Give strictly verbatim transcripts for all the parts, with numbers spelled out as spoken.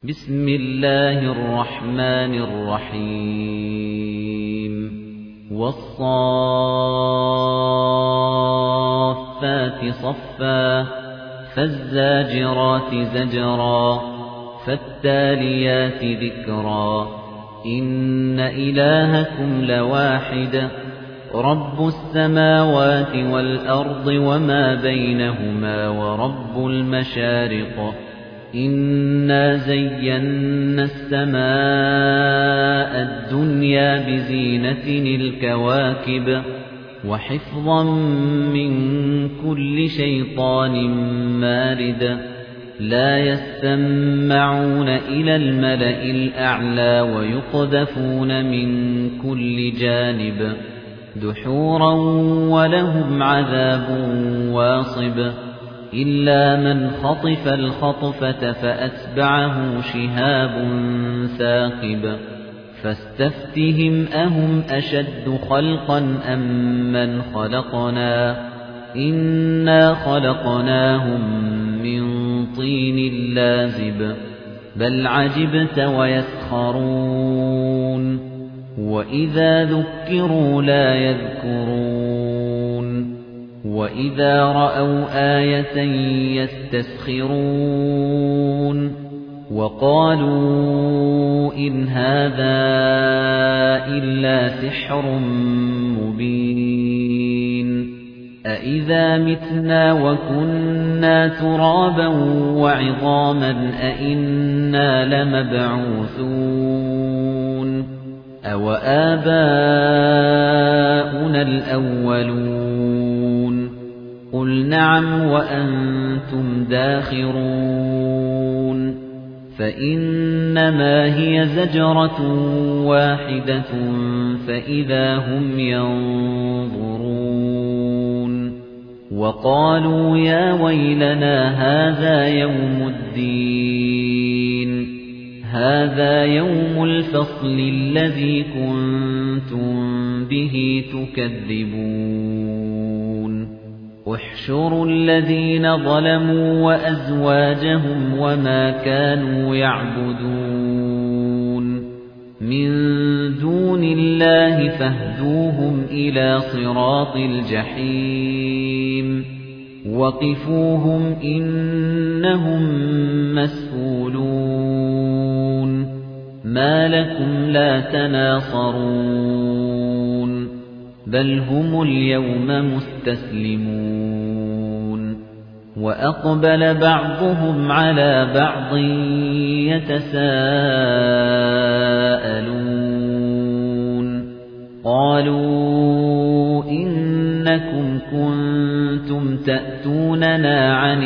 بسم الله الرحمن الرحيم والصافات صفا فالزاجرات زجرا فالتاليات ذكرا إن إلهكم لواحد رب السماوات والأرض وما بينهما ورب المشارق إنا زينا السماء الدنيا بزينة الكواكب وحفظا من كل شيطان مارد لا يستمعون إلى الملأ الأعلى ويقذفون من كل جانب دحورا ولهم عذاب واصب إلا من خطف الخطفة فأتبعه شهاب ثاقب فاستفتهم أهم أشد خلقا أم من خلقنا إنا خلقناهم من طين لازب بل عجبت ويسخرون وإذا ذكروا لا يذكرون وَإِذَا رَأَوْا آيَةً يَسْتَسْخِرُونَ وَقَالُوا إِنْ هَذَا إِلَّا سِحْرٌ مُبِينٌ أَإِذَا مِتْنَا وَكُنَّا تُرَابًا وَعِظَامًا أَإِنَّا لَمَبْعُوثُونَ أَوَآبَاؤُنَا الْأَوَّلُونَ قُلْ نَعَمْ وَأَنْتُمْ دَاخِرُونَ فَإِنَّمَا هِيَ زَجْرَةٌ وَاحِدَةٌ فَإِذَا هُمْ يَنظُرُونَ وَقَالُوا يَا وَيْلَنَا هَذَا يَوْمُ الدِّينِ هَذَا يَوْمُ الْفَصْلِ الَّذِي كُنتُم بِهِ تُكَذِّبُونَ احشروا الذين ظلموا وأزواجهم وما كانوا يعبدون من دون الله فاهدوهم إلى صراط الجحيم وقفوهم إنهم مسؤولون ما لكم لا تناصرون بل هم اليوم مستسلمون وأقبل بعضهم على بعض يتساءلون قالوا إنكم كنتم تأتوننا عن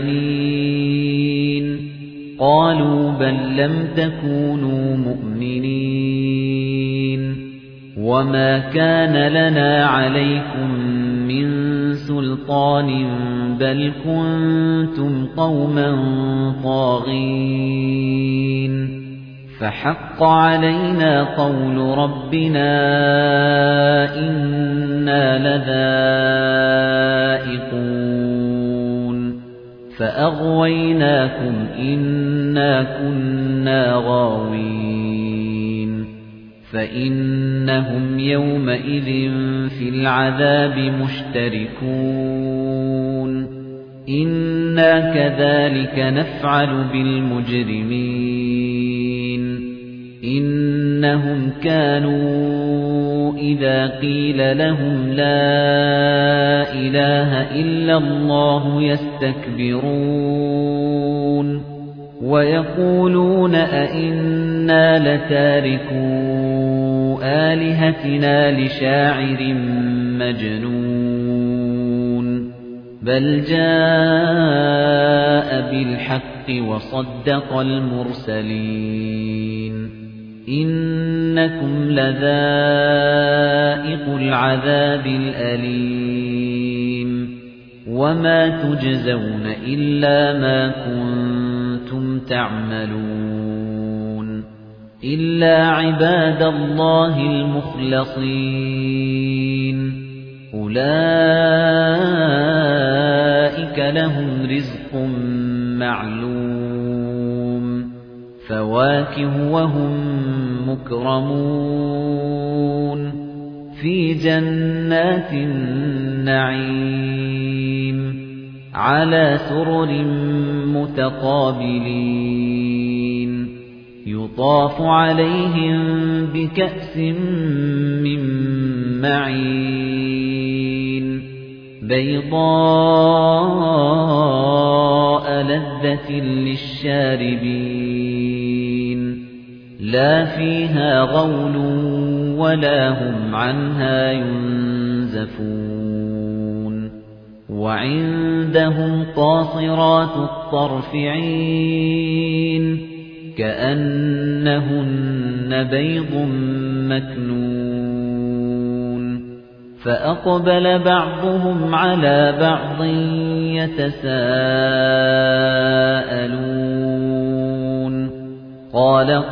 اليمين قالوا بل لم تكونوا مؤمنين وما كان لنا عليكم من سلطان بل كنتم قوما طاغين فحق علينا قول ربنا إنا لذائقون فأغويناكم إنا كنا غاوين فإنهم يومئذ في العذاب مشتركون إنا كذلك نفعل بالمجرمين إنهم كانوا إذا قيل لهم لا إله إلا الله يستكبرون ويقولون أئنا لتاركون آلهتنا لشاعر مجنون بل جاء بالحق وصدق المرسلين إنكم لذائق العذاب الأليم وما تجزون إلا ما كنتم تعملون إلا عباد الله المخلصين أولئك لهم رزق معلوم فواكه وهم مكرمون في جنات النعيم على سرر متقابلين يطاف عليهم بكأس من معين بيضاء لذة للشاربين لا فيها غول ولا هم عنها ينزفون وعندهم قاصرات الطرف عين كأنهن بيض مكنون فأقبل بعضهم على بعض يتساءلون قال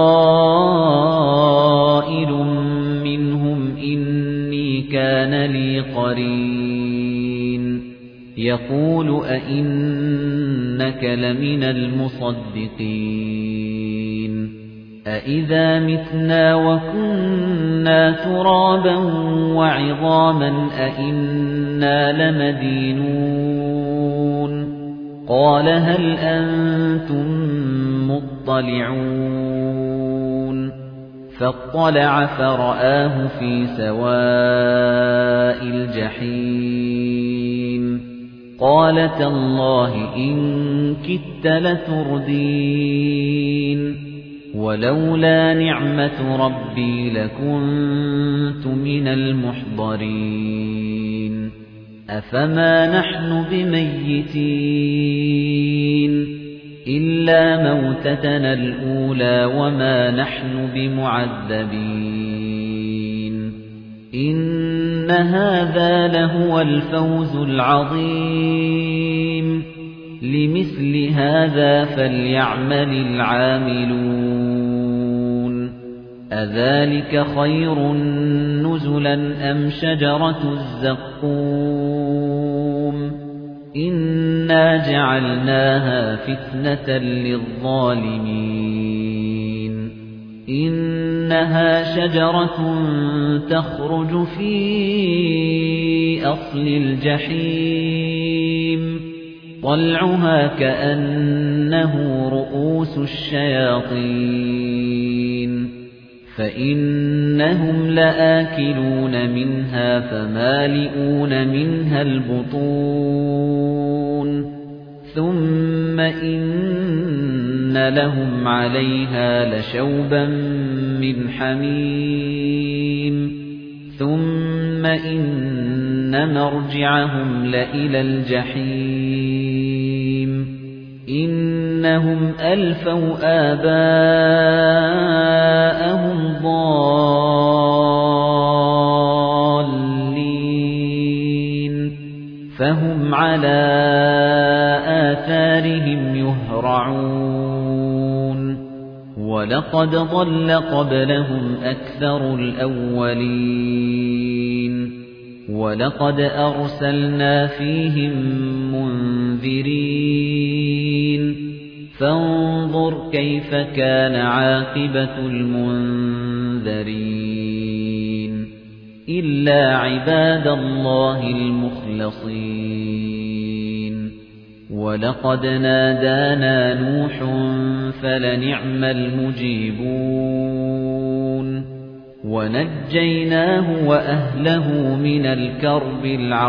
قائل منهم إني كان لي قرين يقول أئنك لمن المصدقين أئذا متنا وكنا ترابا وعظاما أئنا لمدينون قال هل أنتم مطلعون فاطلع فرآه في سواء الجحيم قال تالله إن كدت لتردين ولولا نعمة ربي لكنت من المحضرين أفما نحن بميتين إلا موتتنا الأولى وما نحن بمعذبين إن هذا لهو الفوز العظيم لمثل هذا فليعمل العاملون أذلك خير نزلا أم شجرة الزقوم إنا جعلناها فتنة للظالمين إنها شجرة تخرج في أصل الجحيم طلعها كأنه رؤوس الشياطين فإنهم لآكلون منها فمالئون منها البطون ثم إن لهم عليها لشوبا من حميم ثم إن مرجعهم لإلى الجحيم إنهم ألفوا آباءهم ضالين فهم على آثارهم يهرعون ولقد ضل قبلهم أكثر الأولين ولقد أرسلنا فيهم منذرين فانظر كيف كان عاقبة المنذرين إلا عباد الله المخلصين ولقد نادانا نوح فلنعم المجيبون ونجيناه وأهله من الكرب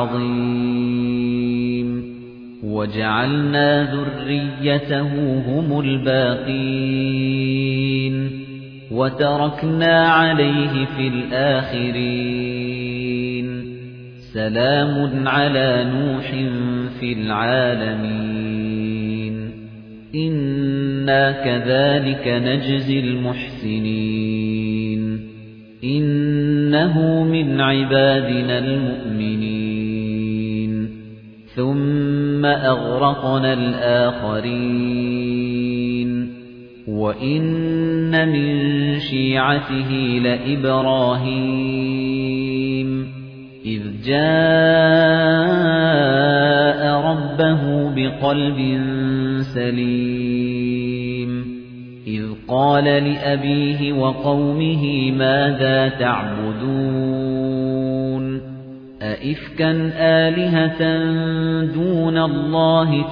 العظيم وجعلنا ذريته هم الباقين وتركنا عليه في الآخرين سلام على نوح في العالمين إنا كذلك نجزي المحسنين إنه من عبادنا المؤمنين ثم أغرقنا الآخرين وإن من شيعته لإبراهيم إذ جاء ربه بقلب سليم إذ قال لأبيه وقومه ماذا تعبدون أئفكا آلهة دون الله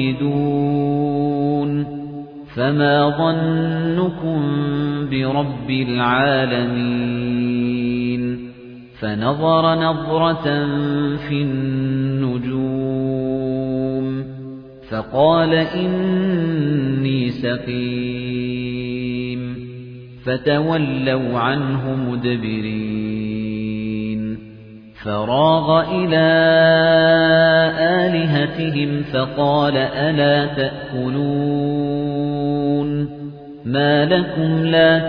تريدون فما ظنكم برب العالمين فنظر نظرة في النجوم فقال إني سقيم فتولوا عنه مدبرين فراغ إلى آلهتهم فقال ألا تأكلون ما لكم لا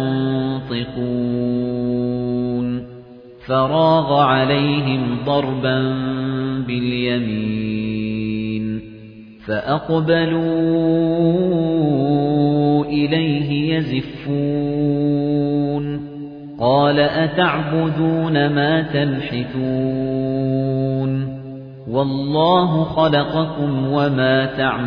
تنطقون فراغ عليهم ضربا باليمين فأقبلوا إليه يزفون قال أتعبدون ما تنحتون والله خلقكم وما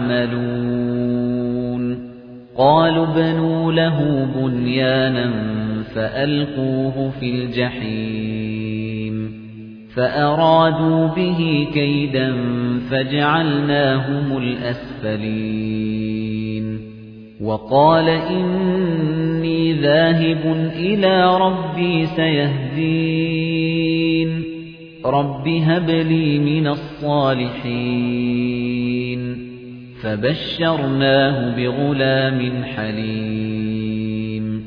تعملون قالوا ابنوا له بنيانا فألقوه في الجحيم فأرادوا به كيدا فجعلناهم الأسفلين وقال إني ذاهب إلى ربي سيهدين رب هب لي من الصالحين فبشرناه بغلام حليم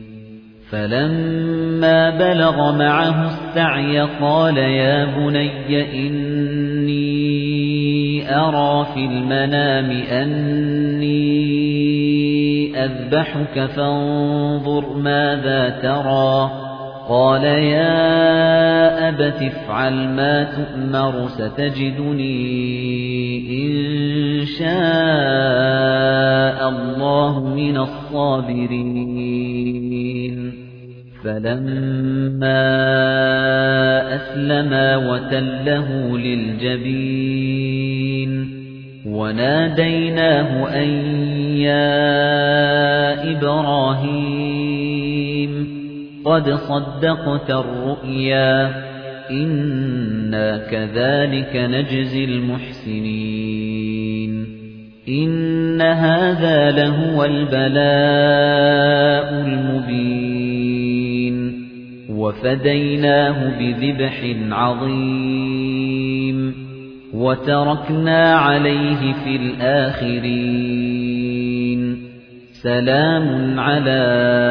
فلما بلغ معه السعي قال يا بني إني أرى في المنام أني أذبحك فانظر ماذا ترى قال يا أبت افعل ما تؤمر ستجدني إن شاء الله من الصابرين فلما أسلما وتله للجبين وناديناه أن يا إبراهيم قد صدقت الرؤيا إنا كذلك نجزي المحسنين إن هذا لهو البلاء المبين وفديناه بذبح عظيم وتركنا عليه في الآخرين سلام على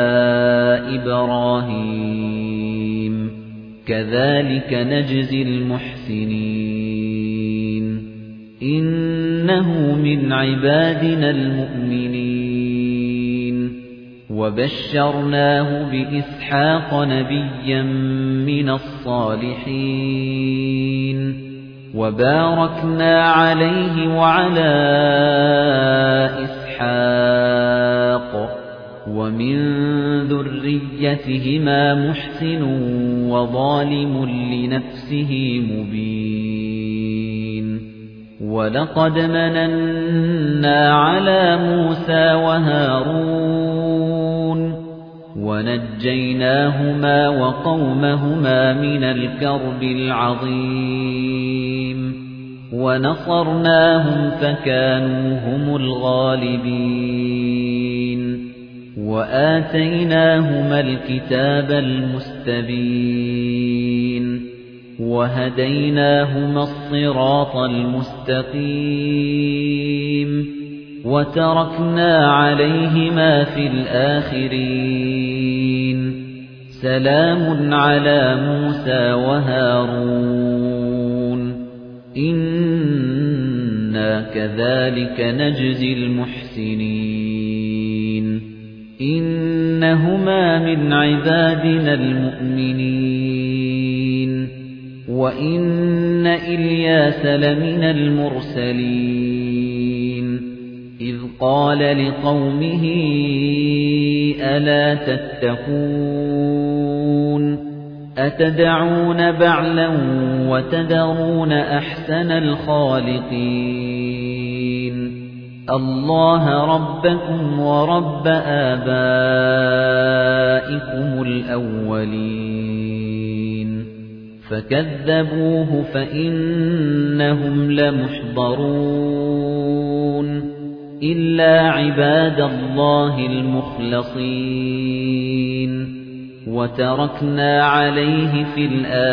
إبراهيم كذلك نجزي المحسنين إنه من عبادنا المؤمنين وبشرناه بإسحاق نبيا من الصالحين وباركنا عليه وعلى إسحاق ومن ذريتهما محسن وظالم لنفسه مبين ولقد مننا على موسى وهارون ونجيناهما وقومهما من الكرب العظيم ونصرناهم فكانوا هم الغالبين وآتيناهما الكتاب المستبين وهديناهما الصراط المستقيم وتركنا عليهما في الآخرين سلام على موسى وهارون إنا كذلك نجزي المحسنين إنهما من عبادنا المؤمنين وإن إلياس لمن المرسلين إذ قال لقومه ألا تتقون أتدعون بعلا وتذرون أحسن الخالقين اللَّهَ رَبَّكُمْ وَرَبَّ آبَائِكُمُ الْأَوَّلِينَ فَكَذَّبُوهُ فَإِنَّهُمْ لَمُحْضَرُونَ إِلَّا عِبَادَ اللَّهِ الْمُخْلَصِينَ وَتَرَكْنَا عَلَيْهِ فِي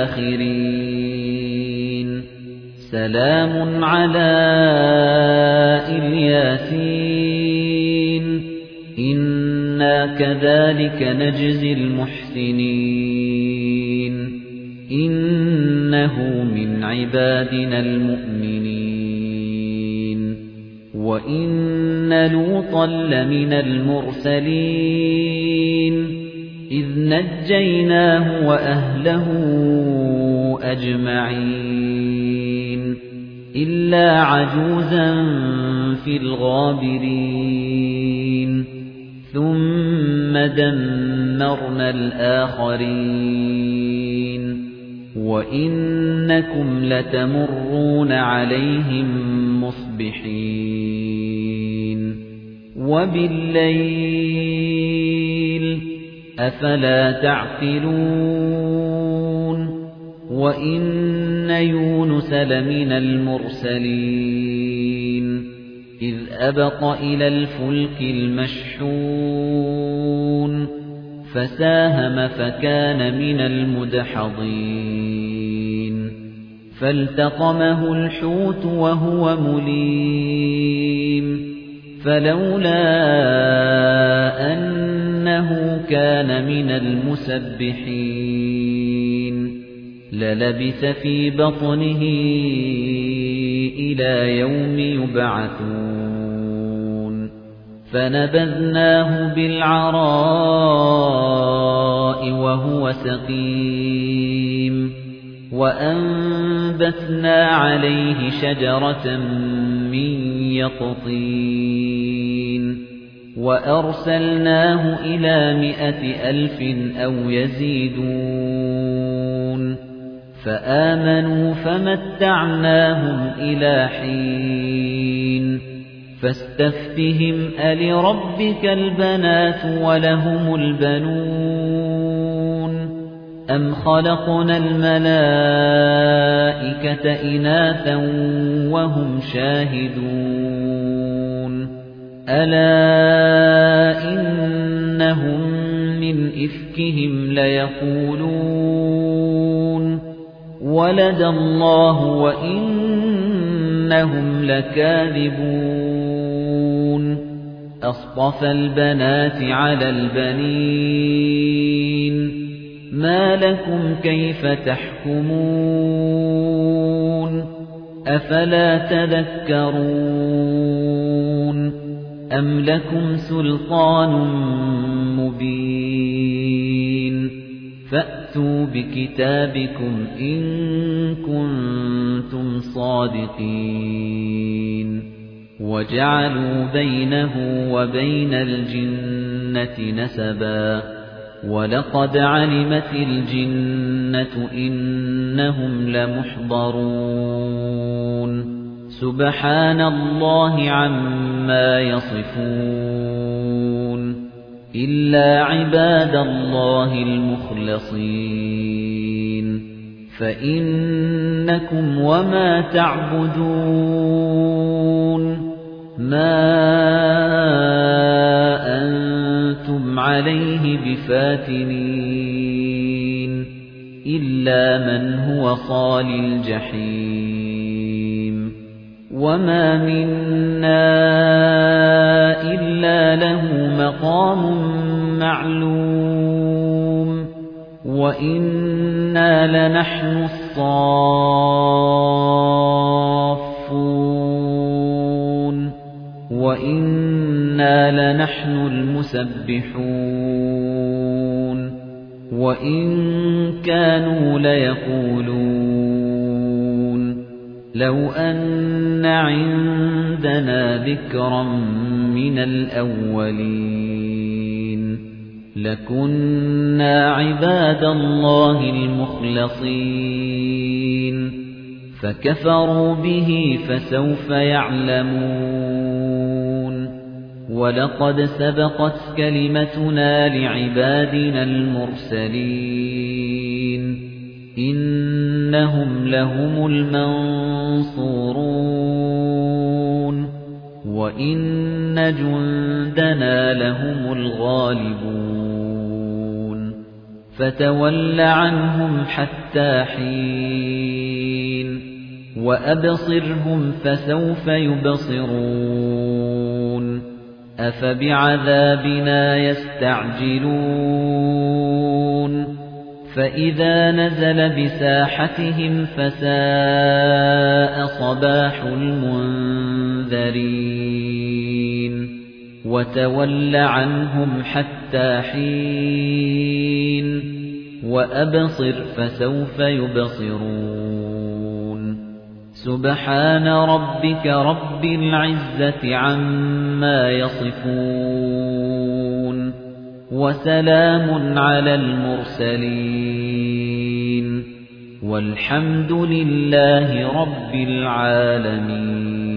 الْآخِرِينَ سَلَامٌ عَلَى الْيَاسِينَ إِنَّا كَذَلِكَ نَجْزِي الْمُحْسِنِينَ إِنَّهُ مِنْ عِبَادِنَا الْمُؤْمِنِينَ وَإِنَّ لُوطًا لَمِنَ الْمُرْسَلِينَ إِذْ نَجَّيْنَاهُ وَأَهْلَهُ أَجْمَعِينَ إِلَّا عَجُوزًا فِي الْغَابِرِينَ ثُمَّ دَمَّرْنَا الْآخَرِينَ وَإِنَّكُمْ لَتَمُرُّونَ عَلَيْهِمْ مُصْبِحِينَ وَبِاللَّيْلِ أَفَلَا تَعْقِلُونَ وَإِنَّ يُونُسَ لَمِنَ الْمُرْسَلِينَ إِذْ أَبَقَ إِلَى الْفُلْكِ الْمَشْحُونِ فَسَاهَمَ فَكَانَ مِنَ الْمُدْحَضِينَ فَالْتَقَمَهُ الْحُوتُ وَهُوَ مُلِيمٌ فَلَوْلَا أَنَّهُ كَانَ مِنَ الْمُسَبِّحِينَ لَلَبِثَ فِي بَطْنِهِ إِلَى يَوْمِ يُبْعَثُونَ فَنَبَذْنَاهُ بِالْعَرَاءِ وَهُوَ سَقِيمٌ وَأَنبَتْنَا عَلَيْهِ شَجَرَةً مِّن يَقْطِينٍ وَأَرْسَلْنَاهُ إِلَى مِائَةِ أَلْفٍ أَوْ يَزِيدُونَ فَآمَنُوا فَمَتَّعْنَاهُمْ إِلَى حِينٍ فَاسْتَفْتِهِمْ أَلِرَبِّكَ الْبَنَاتُ وَلَهُمُ الْبَنُونَ أَمْ خَلَقْنَا الْمَلَائِكَةَ إِنَاثًا وَهُمْ شَاهِدُونَ أَلَا إِنَّهُمْ مِنْ إِفْكِهِمْ لَيَقُولُونَ وَلَدَ اللَّهُ وَإِنَّهُمْ لَكَاذِبُونَ أَصْطَفَى الْبَنَاتِ عَلَى الْبَنِينَ مَا لَكُمْ كَيْفَ تَحْكُمُونَ أَفَلَا تَذَكَّرُونَ أَمْ لَكُمْ سُلْطَانٌ مُبِينٌ فَأْتُوا بِكِتَابِكُمْ إِن كُنتُمْ صَادِقِينَ وَجَعَلُوا بَيْنَهُ وَبَيْنَ الْجِنَّةِ نَسَبًا وَلَقَدْ عَلِمَتِ الْجِنَّةُ إِنَّهُمْ لَمُحْضَرُونَ سُبْحَانَ اللَّهِ عَمَّا يَصِفُونَ إِلَّا عِبَادَ اللَّهِ الْمُخْلَصِينَ فَإِنَّكُمْ وَمَا تَعْبُدُونَ مَا أَنتُمْ عَلَيْهِ بِفَاتِنِينَ إِلَّا مَنْ هُوَ صَالِ الْجَحِيمِ وَمَا مِنَّا إِلَّا لَهُ مَقَامٌ مَّعْلُومٌ وَإِنَّا لَنَحْنُ الصَّافُّونَ وَإِنَّا لَنَحْنُ الْمُسَبِّحُونَ وَإِن كَانُوا لَيَقُولُونَ لَوْ أَنَّ عِندَنَا ذِكْرًا مِنَ الْأَوَّلِينَ لَكُنَّا عِبَادَ اللَّهِ الْمُخْلَصِينَ فَكَفَرُوا بِهِ فَسَوْفَ يَعْلَمُونَ وَلَقَدْ سَبَقَتْ كَلِمَتُنَا لِعِبَادِنَا الْمُرْسَلِينَ إِنَّهُمْ لَهُمُ الْمَنصُورُونَ وَإِنَّ جُندَنَا لَهُمُ الْغَالِبُونَ فَتَوَلَّ عَنْهُمْ حَتَّىٰ حِينٍ وَأَبْصِرْهُمْ فَسَوْفَ يُبْصِرُونَ أَفَبِعَذَابِنَا يَسْتَعْجِلُونَ فَإِذَا نَزَلَ بِسَاحَتِهِمْ فَسَاءَ صَبَاحُ الْمُنذَرِينَ وَتَوَلَّ عَنْهُمْ حَتَّىٰ حِينٍ وَأَبْصِرْ فَسَوْفَ يُبْصِرُونَ سُبْحَانَ رَبِّكَ رَبِّ الْعِزَّةِ عَمَّا يَصِفُونَ وَسَلَامٌ عَلَى الْمُرْسَلِينَ وَالْحَمْدُ لِلَّهِ رَبِّ الْعَالَمِينَ.